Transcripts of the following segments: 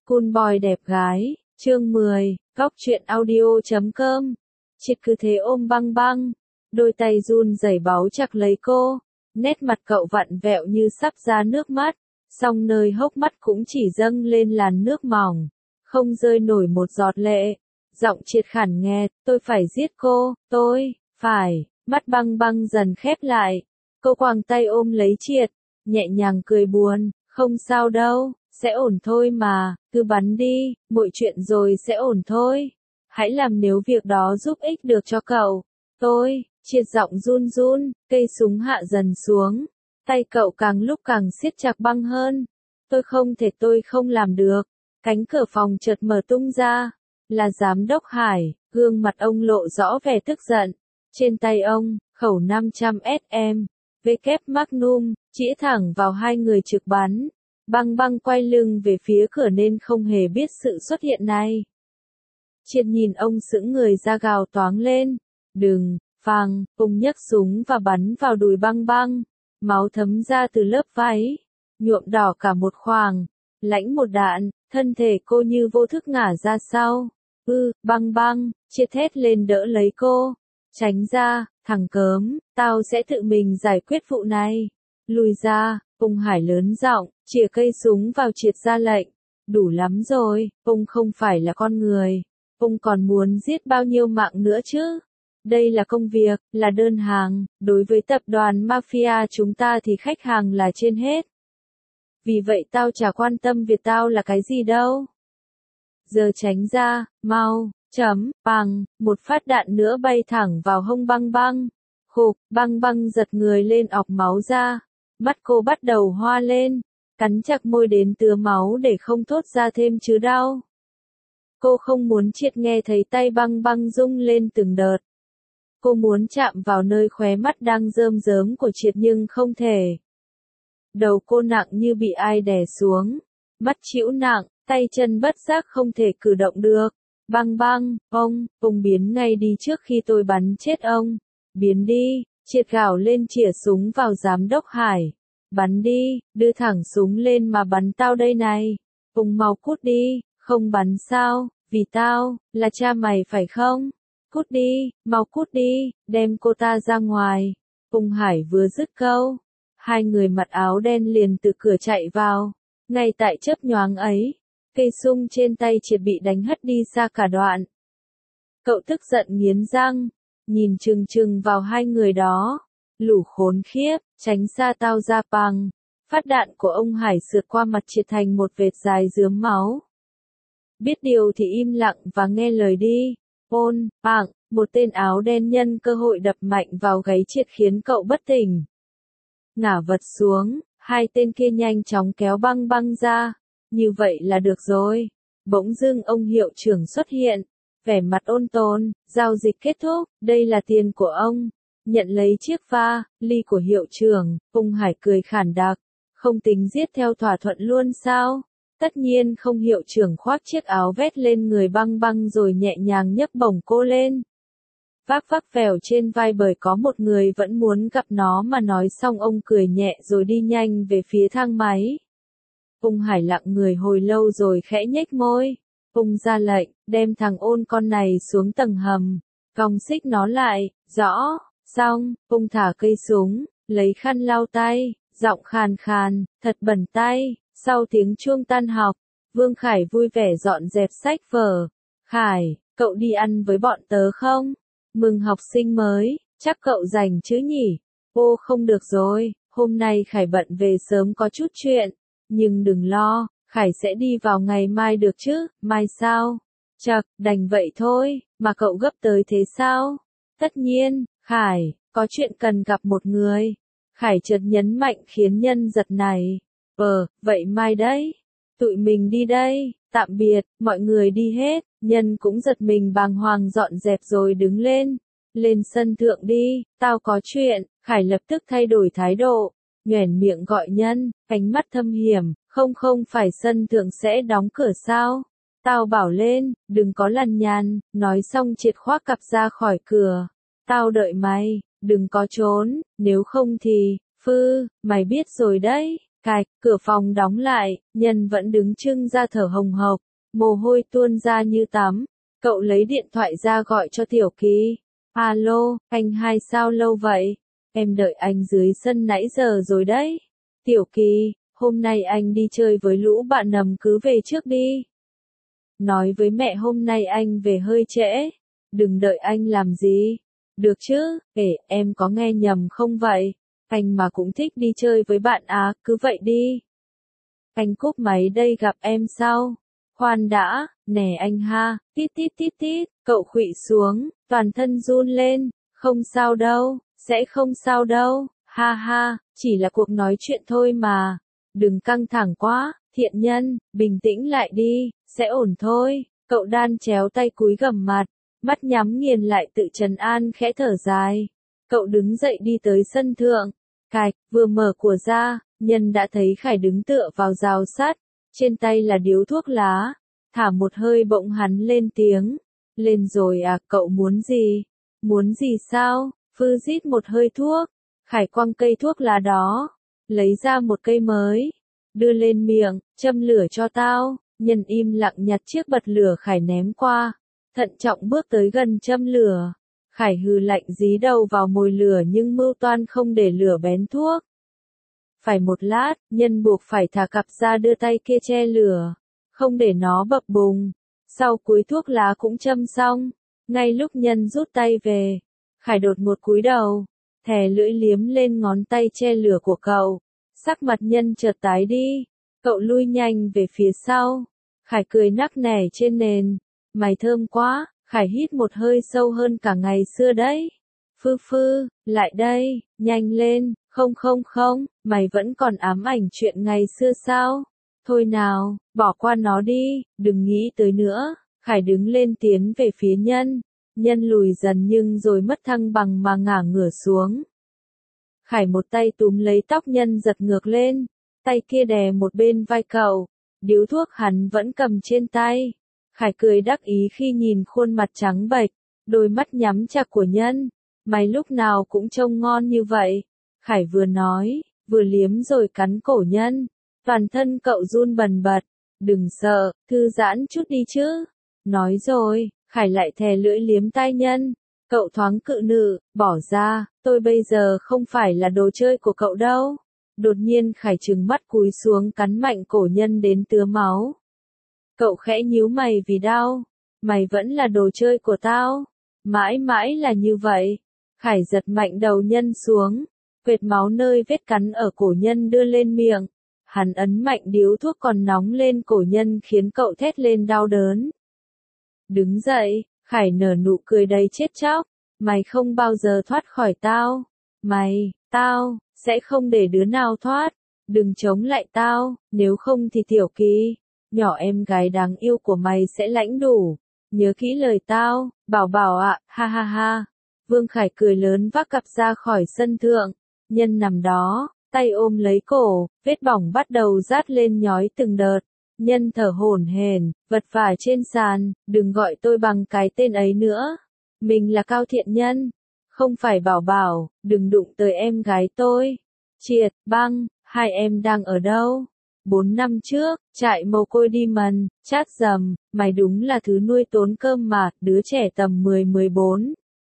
Cool boy đẹp gái, chương 10, góc truyện audio.com. Triệt cứ thế ôm băng băng, đôi tay run rẩy báu chặt lấy cô, nét mặt cậu vặn vẹo như sắp ra nước mắt, song nơi hốc mắt cũng chỉ dâng lên làn nước mỏng, không rơi nổi một giọt lệ. Giọng Triệt khản nghe, tôi phải giết cô, tôi, phải, mắt băng băng dần khép lại, cô quàng tay ôm lấy Triệt, nhẹ nhàng cười buồn, không sao đâu. Sẽ ổn thôi mà, cứ bắn đi, mọi chuyện rồi sẽ ổn thôi. Hãy làm nếu việc đó giúp ích được cho cậu. Tôi, Triệt giọng run run, cây súng hạ dần xuống. Tay cậu càng lúc càng siết chặt băng hơn. Tôi không làm được. Cánh cửa phòng chợt mở tung ra. Là giám đốc Hải, gương mặt ông lộ rõ vẻ tức giận. Trên tay ông, khẩu 500 SM, W Magnum, chĩa thẳng vào hai người trực bắn. Băng băng quay lưng về phía cửa nên không hề biết sự xuất hiện này. Triệt nhìn ông sững người ra gào toáng lên. Đừng, phang, ông nhấc súng và bắn vào đùi băng băng. Máu thấm ra từ lớp váy, nhuộm đỏ cả một khoảng. Lãnh một đạn, thân thể cô như vô thức ngả ra sau. Băng băng, Triệt thét lên đỡ lấy cô. Tránh ra, thằng cớm, tao sẽ tự mình giải quyết vụ này. Lùi ra, ông Hải lớn giọng, chĩa cây súng vào Triệt ra lệnh. Đủ lắm rồi, ông không phải là con người. Ông còn muốn giết bao nhiêu mạng nữa chứ? Đây là công việc, là đơn hàng, đối với tập đoàn Mafia chúng ta thì khách hàng là trên hết. Vì vậy tao chả quan tâm việc tao là cái gì đâu. Giờ tránh ra, mau, bằng, một phát đạn nữa bay thẳng vào hông băng băng. Khục, băng băng giật người lên ọc máu ra. Mắt cô bắt đầu hoa lên, cắn chặt môi đến tứa máu để không thốt ra thêm chứ đau. Cô không muốn Triệt nghe thấy tay băng băng rung lên từng đợt. Cô muốn chạm vào nơi khóe mắt đang rơm rớm của Triệt nhưng không thể. Đầu cô nặng như bị ai đè xuống, mắt chịu nặng, tay chân bất giác không thể cử động được. Băng băng, ông biến ngay đi trước khi tôi bắn chết ông. Biến đi. Triệt gào lên chĩa súng vào giám đốc Hải. Bắn đi, đưa thẳng súng lên mà bắn tao đây này. Ông mau cút đi, không bắn sao, vì tao, là cha mày phải không? Cút đi, mau cút đi, đem cô ta ra ngoài. Ông Hải vừa dứt câu, hai người mặc áo đen liền từ cửa chạy vào. Ngay tại chớp nhoáng ấy, cây sung trên tay Triệt bị đánh hất đi xa cả đoạn. Cậu tức giận nghiến răng, nhìn chừng chừng vào hai người đó. Lũ khốn khiếp, tránh xa tao ra bằng. Phát đạn của ông Hải sượt qua mặt Triệt thành một vệt dài rướm máu. Biết điều thì im lặng và nghe lời đi. Một tên áo đen nhân cơ hội đập mạnh vào gáy Triệt khiến cậu bất tỉnh. Ngả vật xuống, hai tên kia nhanh chóng kéo băng băng ra. Như vậy là được rồi. Bỗng dưng ông hiệu trưởng xuất hiện. Vẻ mặt ôn tồn, giao dịch kết thúc, đây là tiền của ông. Nhận lấy chiếc ly của hiệu trưởng, ông Hải cười khản đặc. Không tính giết theo thỏa thuận luôn sao? Tất nhiên không. Hiệu trưởng khoác chiếc áo vét lên người băng băng rồi nhẹ nhàng nhấc bổng cô lên. Vác vèo trên vai bởi có một người vẫn muốn gặp nó mà nói xong ông cười nhẹ rồi đi nhanh về phía thang máy. Ông Hải lặng người hồi lâu rồi khẽ nhếch môi. Ông ra lệnh, đem thằng ôn con này xuống tầng hầm, còng xích nó lại, rõ, xong, ông thả cây súng, lấy khăn lau tay, giọng khàn khàn, thật bẩn tay. Sau tiếng chuông tan học, Vương Khải vui vẻ dọn dẹp sách vở. Khải, cậu đi ăn với bọn tớ không? Mừng học sinh mới, chắc cậu rảnh chứ nhỉ? Ô không được rồi, hôm nay Khải bận về sớm có chút chuyện, nhưng đừng lo. Khải sẽ đi vào ngày mai được chứ, mai sao? Chậc, đành vậy thôi, mà cậu gấp tới thế sao? Tất nhiên, Khải, có chuyện cần gặp một người. Khải chợt nhấn mạnh khiến Nhân giật này. Vậy mai đấy. Tụi mình đi đây, tạm biệt, mọi người đi hết. Nhân cũng giật mình bàng hoàng dọn dẹp rồi đứng lên. Lên sân thượng đi, tao có chuyện. Khải lập tức thay đổi thái độ, nhoẻn miệng gọi Nhân, ánh mắt thâm hiểm. Không phải sân thượng sẽ đóng cửa sao? Tao bảo lên, đừng có lằng nhằng. Nói xong Triệt khoác cặp ra khỏi cửa. Tao đợi mày, đừng có trốn, nếu không thì, mày biết rồi đấy. Cạch, cửa phòng đóng lại, Nhân vẫn đứng trưng ra thở hồng hộc, mồ hôi tuôn ra như tắm. Cậu lấy điện thoại ra gọi cho Tiểu Kỳ. Alo, anh hai sao lâu vậy? Em đợi anh dưới sân nãy giờ rồi đấy. Tiểu Kỳ, hôm nay anh đi chơi với lũ bạn nằm cứ về trước đi. Nói với mẹ hôm nay anh về hơi trễ. Đừng đợi anh làm gì. Được chứ, em có nghe nhầm không vậy? Anh mà cũng thích đi chơi với bạn à, cứ vậy đi. Anh cúp máy đây gặp em sau. Khoan đã, nè anh ha, tít tít tít tít, cậu khuỵu xuống, toàn thân run lên, không sao đâu, sẽ không sao đâu, ha ha, chỉ là cuộc nói chuyện thôi mà. Đừng căng thẳng quá, Thiện Nhân, bình tĩnh lại đi, sẽ ổn thôi. Cậu đan chéo tay cúi gằm mặt, mắt nhắm nghiền lại tự trấn an khẽ thở dài. Cậu đứng dậy đi tới sân thượng. Cạch, vừa mở của ra, Nhân đã thấy Khải đứng tựa vào rào sắt, trên tay là điếu thuốc lá. Thả một hơi bỗng hắn lên tiếng. Lên rồi à, cậu muốn gì? Muốn gì sao? Phư rít một hơi thuốc. Khải quăng cây thuốc lá đó, lấy ra một cây mới, đưa lên miệng, châm lửa cho tao. Nhân im lặng nhặt chiếc bật lửa Khải ném qua, thận trọng bước tới gần châm lửa. Khải hừ lạnh dí đầu vào mồi lửa nhưng mưu toan không để lửa bén thuốc. Phải một lát, Nhân buộc phải thả cặp ra đưa tay kia che lửa, không để nó bập bùng. Sau cuối thuốc lá cũng châm xong, ngay lúc Nhân rút tay về, Khải đột một cúi đầu, thè lưỡi liếm lên ngón tay che lửa của cậu. Sắc mặt Nhân chợt tái đi, cậu lui nhanh về phía sau. Khải cười nắc nẻ trên nền, mày thơm quá. Khải hít một hơi sâu hơn cả ngày xưa đấy. Phư phư, lại đây, nhanh lên, không, mày vẫn còn ám ảnh chuyện ngày xưa sao? Thôi nào, bỏ qua nó đi, đừng nghĩ tới nữa. Khải đứng lên tiến về phía Nhân. Nhân lùi dần nhưng rồi mất thăng bằng mà ngả ngửa xuống. Khải một tay túm lấy tóc Nhân giật ngược lên, tay kia đè một bên vai cậu. Điếu thuốc hắn vẫn cầm trên tay. Khải cười đắc ý khi nhìn khuôn mặt trắng bệch, đôi mắt nhắm chặt của Nhân. Mày lúc nào cũng trông ngon như vậy. Khải vừa nói, vừa liếm rồi cắn cổ Nhân. Toàn thân cậu run bần bật. Đừng sợ, thư giãn chút đi chứ. Nói rồi, Khải lại thè lưỡi liếm tai Nhân. Cậu thoáng cự nữ, bỏ ra, tôi bây giờ không phải là đồ chơi của cậu đâu. Đột nhiên Khải trừng mắt cúi xuống cắn mạnh cổ Nhân đến tứa máu. Cậu khẽ nhíu mày vì đau. Mày vẫn là đồ chơi của tao. Mãi mãi là như vậy. Khải giật mạnh đầu Nhân xuống. Vệt máu nơi vết cắn ở cổ Nhân đưa lên miệng. Hắn ấn mạnh điếu thuốc còn nóng lên cổ Nhân khiến cậu thét lên đau đớn. Đứng dậy, Khải nở nụ cười đầy chết chóc. Mày không bao giờ thoát khỏi tao. Tao, sẽ không để đứa nào thoát. Đừng chống lại tao, nếu không thì Tiểu Kỳ, nhỏ em gái đáng yêu của mày sẽ lãnh đủ. Nhớ kỹ lời tao, bảo bảo ạ, ha ha ha. Vương Khải cười lớn vác cặp ra khỏi sân thượng. Nhân nằm đó, tay ôm lấy cổ, vết bỏng bắt đầu rát lên nhói từng đợt. Nhân thở hổn hển, vật vã trên sàn, đừng gọi tôi bằng cái tên ấy nữa. Mình là Cao Thiện Nhân, không phải Bảo Bảo, đừng đụng tới em gái tôi. Triệt, băng, hai em đang ở đâu? 4 năm trước, trại mồ côi đi mần, chát dầm, mày đúng là thứ nuôi tốn cơm mà, đứa trẻ tầm 10-14.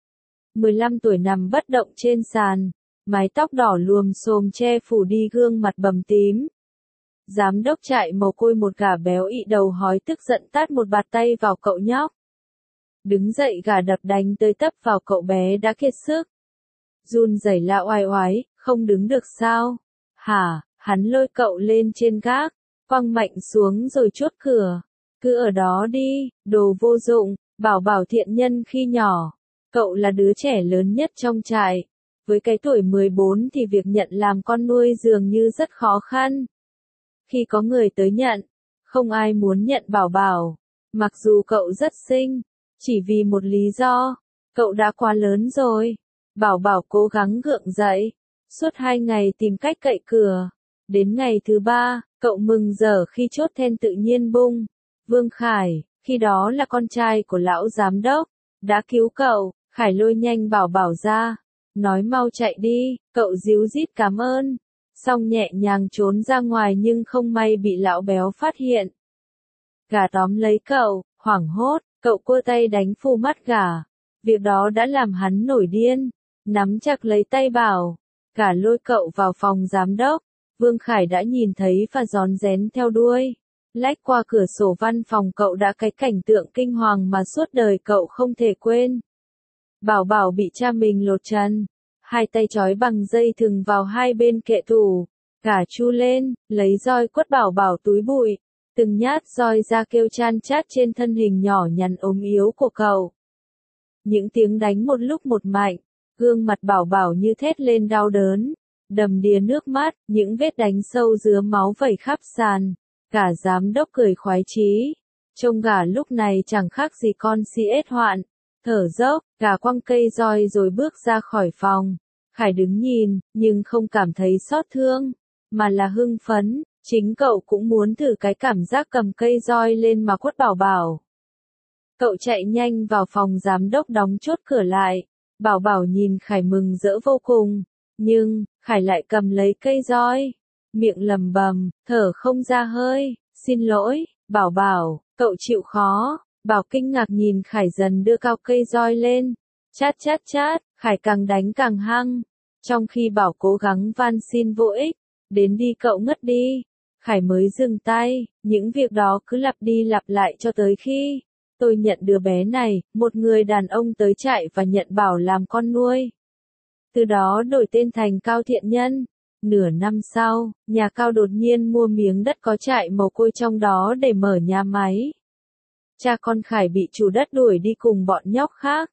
15 tuổi nằm bất động trên sàn, mái tóc đỏ luồm xồm che phủ đi gương mặt bầm tím. Giám đốc trại mồ côi một gà béo ị đầu hói tức giận tát một bạt tay vào cậu nhóc. Đứng dậy gà đập đánh tới tấp vào cậu bé đã kiệt sức. Run rẩy la oai oái, không đứng được sao? Hả, hắn lôi cậu lên trên gác, quăng mạnh xuống rồi chốt cửa. Cứ ở đó đi, đồ vô dụng, bảo bảo Thiện Nhân khi nhỏ. Cậu là đứa trẻ lớn nhất trong trại. Với cái tuổi 14 thì việc nhận làm con nuôi dường như rất khó khăn. Khi có người tới nhận, không ai muốn nhận bảo bảo. Mặc dù cậu rất xinh, chỉ vì một lý do, cậu đã quá lớn rồi. Bảo bảo cố gắng gượng dậy, suốt 2 ngày tìm cách cậy cửa. Đến ngày thứ 3, cậu mừng rỡ khi chốt then tự nhiên bung. Vương Khải, khi đó là con trai của lão giám đốc, đã cứu cậu. Khải lôi nhanh bảo bảo ra, nói mau chạy đi, cậu díu dít cảm ơn. Xong nhẹ nhàng trốn ra ngoài nhưng không may bị lão béo phát hiện. Gà tóm lấy cậu, hoảng hốt, cậu cua tay đánh phù mắt gà. Việc đó đã làm hắn nổi điên, nắm chặt lấy tay Bảo, gà lôi cậu vào phòng giám đốc. Vương Khải đã nhìn thấy và rón rén theo đuôi. Lách qua cửa sổ văn phòng cậu đã cái cảnh tượng kinh hoàng mà suốt đời cậu không thể quên. Bảo Bảo bị cha mình lột trần, hai tay trói bằng dây thừng vào hai bên kệ tủ. Gà chu lên, lấy roi quất Bảo Bảo túi bụi, từng nhát roi ra kêu chan chát trên thân hình nhỏ nhắn ốm yếu của cậu. Những tiếng đánh một lúc một mạnh, gương mặt Bảo Bảo như thét lên đau đớn, đầm đìa nước mắt, những vết đánh sâu dứa máu vẩy khắp sàn. Cả giám đốc cười khoái chí, trông gà lúc này chẳng khác gì con si ết hoạn, thở dốc, gà quăng cây roi rồi bước ra khỏi phòng. Khải đứng nhìn, nhưng không cảm thấy xót thương, mà là hưng phấn, chính cậu cũng muốn thử cái cảm giác cầm cây roi lên mà quất Bảo Bảo. Cậu chạy nhanh vào phòng giám đốc đóng chốt cửa lại, Bảo Bảo nhìn Khải mừng rỡ vô cùng, nhưng, Khải lại cầm lấy cây roi, miệng lầm bầm, thở không ra hơi, xin lỗi, Bảo Bảo, cậu chịu khó. Bảo kinh ngạc nhìn Khải dần đưa cao cây roi lên, chát chát chát, Khải càng đánh càng hăng, trong khi Bảo cố gắng van xin vô ích, đến đi cậu ngất đi, Khải mới dừng tay, những việc đó cứ lặp đi lặp lại cho tới khi tôi nhận đứa bé này, một người đàn ông tới trại và nhận Bảo làm con nuôi. Từ đó đổi tên thành Cao Thiện Nhân. Nửa năm sau, nhà Cao đột nhiên mua miếng đất có trại mồ côi trong đó để mở nhà máy. Cha con Khải bị chủ đất đuổi đi cùng bọn nhóc khác.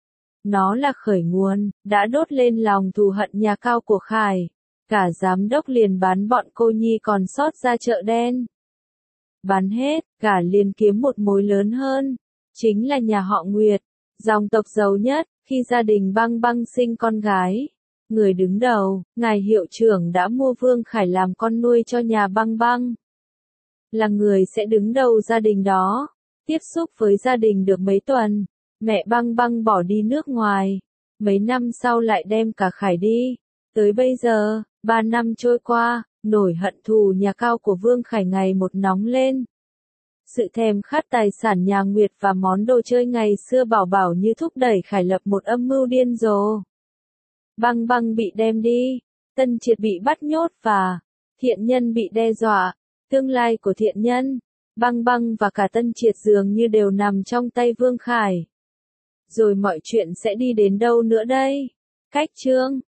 Nó là khởi nguồn, đã đốt lên lòng thù hận nhà Cao của Khải. Cả giám đốc liền bán bọn cô nhi còn sót ra chợ đen. Bán hết, cả liền kiếm một mối lớn hơn. Chính là nhà họ Nguyệt, dòng tộc giàu nhất, khi gia đình Băng Băng sinh con gái. Người đứng đầu, ngài hiệu trưởng đã mua Vương Khải làm con nuôi cho nhà Băng Băng. Là người sẽ đứng đầu gia đình đó. Tiếp xúc với gia đình được mấy tuần, mẹ Băng Băng bỏ đi nước ngoài. Mấy năm sau lại đem cả Khải đi. Tới bây giờ, 3 năm trôi qua, nổi hận thù nhà Cao của Vương Khải ngày một nóng lên. Sự thèm khát tài sản nhà Nguyệt và món đồ chơi ngày xưa Bảo Bảo như thúc đẩy Khải lập một âm mưu điên rồ. Băng Băng bị đem đi, Tân Triệt bị bắt nhốt và Thiện Nhân bị đe dọa. Tương lai của Thiện Nhân, Băng Băng và cả Tân Triệt dường như đều nằm trong tay Vương Khải. Rồi mọi chuyện sẽ đi đến đâu nữa đây? Cách chương